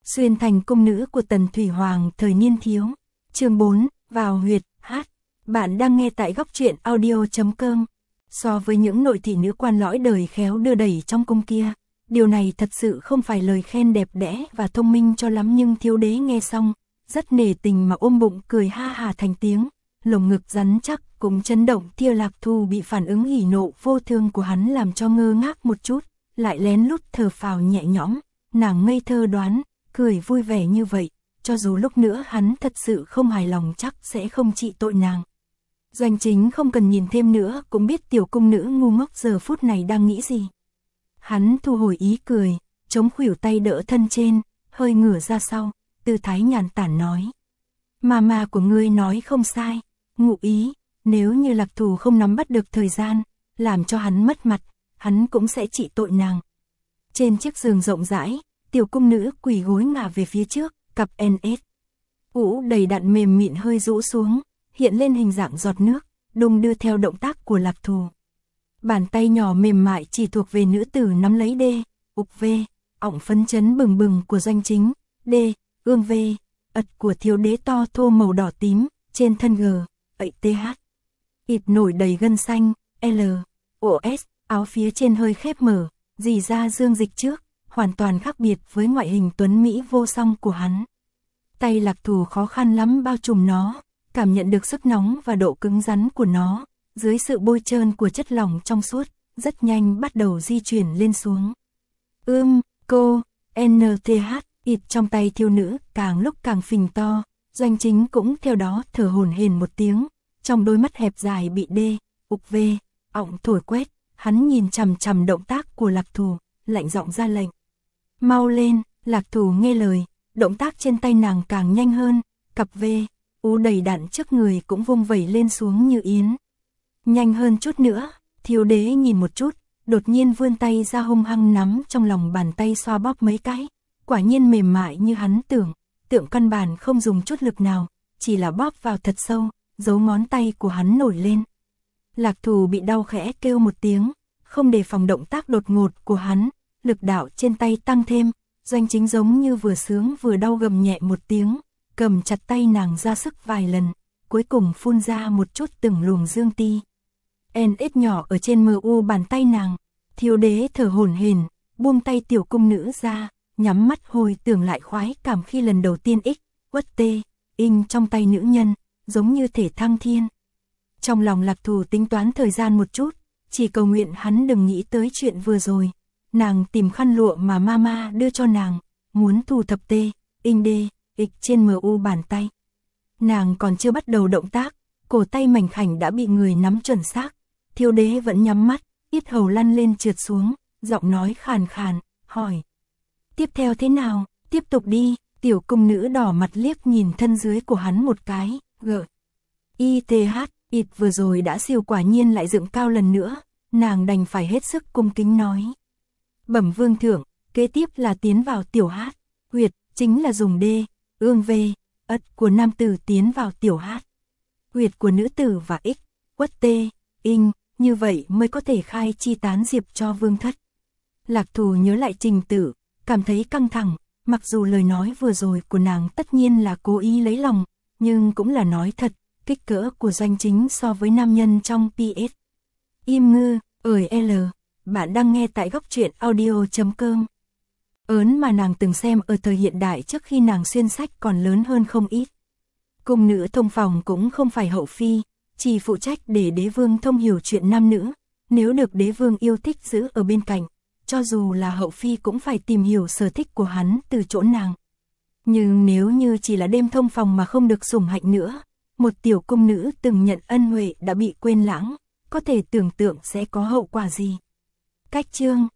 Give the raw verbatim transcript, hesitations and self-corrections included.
Xuyên thành cung nữ của Tần Thủy Hoàng thời niên thiếu. Chương bốn, vào huyệt, hát. Bạn đang nghe tại góc truyện audio chấm com. So với những nội thị nữ quan lõi đời khéo đưa đẩy trong cung kia, điều này thật sự không phải lời khen đẹp đẽ và thông minh cho lắm, nhưng thiếu đế nghe xong, rất nể tình mà ôm bụng cười ha hà thành tiếng, lồng ngực rắn chắc cũng chấn động. Tia Lạc Thù bị phản ứng hỉ nộ vô thương của hắn làm cho ngơ ngác một chút, lại lén lút thở phào nhẹ nhõm, nàng ngây thơ đoán, cười vui vẻ như vậy, cho dù lúc nữa hắn thật sự không hài lòng chắc sẽ không trị tội nàng. Doanh Chính không cần nhìn thêm nữa cũng biết tiểu cung nữ ngu ngốc giờ phút này đang nghĩ gì. Hắn thu hồi ý cười, chống khuỷu tay đỡ thân trên, hơi ngửa ra sau, tư thái nhàn tản nói. Mama của ngươi nói không sai, ngụ ý, nếu như Lạc Thù không nắm bắt được thời gian, làm cho hắn mất mặt, hắn cũng sẽ trị tội nàng. Trên chiếc giường rộng rãi, tiểu cung nữ quỳ gối ngả về phía trước, cặp en ét. Ũ đầy đặn mềm mịn hơi rũ xuống, hiện lên hình dạng giọt nước, đung đưa theo động tác của Lạc Thù. Bàn tay nhỏ mềm mại chỉ thuộc về nữ tử nắm lấy đê, ục vê, ỏng phấn chấn bừng bừng của Doanh Chính, đê, ương vê, ật của thiếu đế to thô màu đỏ tím, trên thân g, ậy th, ịt nổi đầy gân xanh, l, os, áo phía trên hơi khép mở, dì ra dương dịch trước, hoàn toàn khác biệt với ngoại hình tuấn mỹ vô song của hắn. Tay Lạc Thù khó khăn lắm bao trùm nó, cảm nhận được sức nóng và độ cứng rắn của nó, dưới sự bôi trơn của chất lỏng trong suốt, rất nhanh bắt đầu di chuyển lên xuống. Ưm, cô, nth, ịt trong tay thiếu nữ càng lúc càng phình to, Doanh Chính cũng theo đó thở hổn hển một tiếng, trong đôi mắt hẹp dài bị đê, ục vê, ọng thổi quét, hắn nhìn chằm chằm động tác của Lạc Thù, lạnh giọng ra lệnh. Mau lên, Lạc Thù nghe lời, động tác trên tay nàng càng nhanh hơn, cặp vê, ú đầy đặn trước người cũng vung vẩy lên xuống như yến. Nhanh hơn chút nữa, thiếu đế nhìn một chút, đột nhiên vươn tay ra hung hăng nắm trong lòng bàn tay xoa bóp mấy cái, quả nhiên mềm mại như hắn tưởng, tượng căn bản không dùng chút lực nào, chỉ là bóp vào thật sâu, dấu ngón tay của hắn nổi lên. Lạc Thù bị đau khẽ kêu một tiếng, không đề phòng động tác đột ngột của hắn, lực đạo trên tay tăng thêm, Doanh Chính giống như vừa sướng vừa đau gầm nhẹ một tiếng, cầm chặt tay nàng ra sức vài lần, cuối cùng phun ra một chút từng luồng dương ti. en ét nhỏ ở trên mờ u bàn tay nàng, thiếu đế thở hổn hển, buông tay tiểu cung nữ ra, nhắm mắt hồi tưởng lại khoái cảm khi lần đầu tiên ích, quất tê, in trong tay nữ nhân, giống như thể thăng thiên. Trong lòng Lạc Thù tính toán thời gian một chút, chỉ cầu nguyện hắn đừng nghĩ tới chuyện vừa rồi. Nàng tìm khăn lụa mà mama đưa cho nàng, muốn thu thập tê, in đê, ịch trên mờ u bàn tay. Nàng còn chưa bắt đầu động tác, cổ tay mảnh khảnh đã bị người nắm chuẩn xác. Thiếu đế vẫn nhắm mắt, yết hầu lăn lên trượt xuống, giọng nói khàn khàn, hỏi. Tiếp theo thế nào, tiếp tục đi, tiểu cung nữ đỏ mặt liếc nhìn thân dưới của hắn một cái, gợi. i thê hát, ịt vừa rồi đã siêu quả nhiên lại dựng cao lần nữa, nàng đành phải hết sức cung kính nói. Bẩm vương thượng, kế tiếp là tiến vào tiểu hát, huyệt, chính là dùng đê, ương vê, ất của nam tử tiến vào tiểu hát, huyệt của nữ tử và ích, quất tê, in, như vậy mới có thể khai chi tán diệp cho vương thất. Lạc Thù nhớ lại trình tự, cảm thấy căng thẳng, mặc dù lời nói vừa rồi của nàng tất nhiên là cố ý lấy lòng, nhưng cũng là nói thật, kích cỡ của Doanh Chính so với nam nhân trong pê ét. Im ngư, ơi L, bạn đang nghe tại góc truyện audio chấm com. Ớn mà nàng từng xem ở thời hiện đại trước khi nàng xuyên sách còn lớn hơn không ít. Cung nữ thông phòng cũng không phải hậu phi, chỉ phụ trách để đế vương thông hiểu chuyện nam nữ, nếu được đế vương yêu thích giữ ở bên cạnh, cho dù là hậu phi cũng phải tìm hiểu sở thích của hắn từ chỗ nàng. Nhưng nếu như chỉ là đêm thông phòng mà không được sủng hạnh nữa, một tiểu cung nữ từng nhận ân huệ đã bị quên lãng, có thể tưởng tượng sẽ có hậu quả gì. Cách chương